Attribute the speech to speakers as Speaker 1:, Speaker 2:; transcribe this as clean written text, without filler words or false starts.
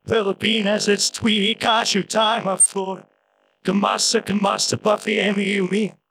Speaker 1: Pilipinas, it's Tweety, Kashu, time of four. Kamasa, Buffy, Amy, Yumi.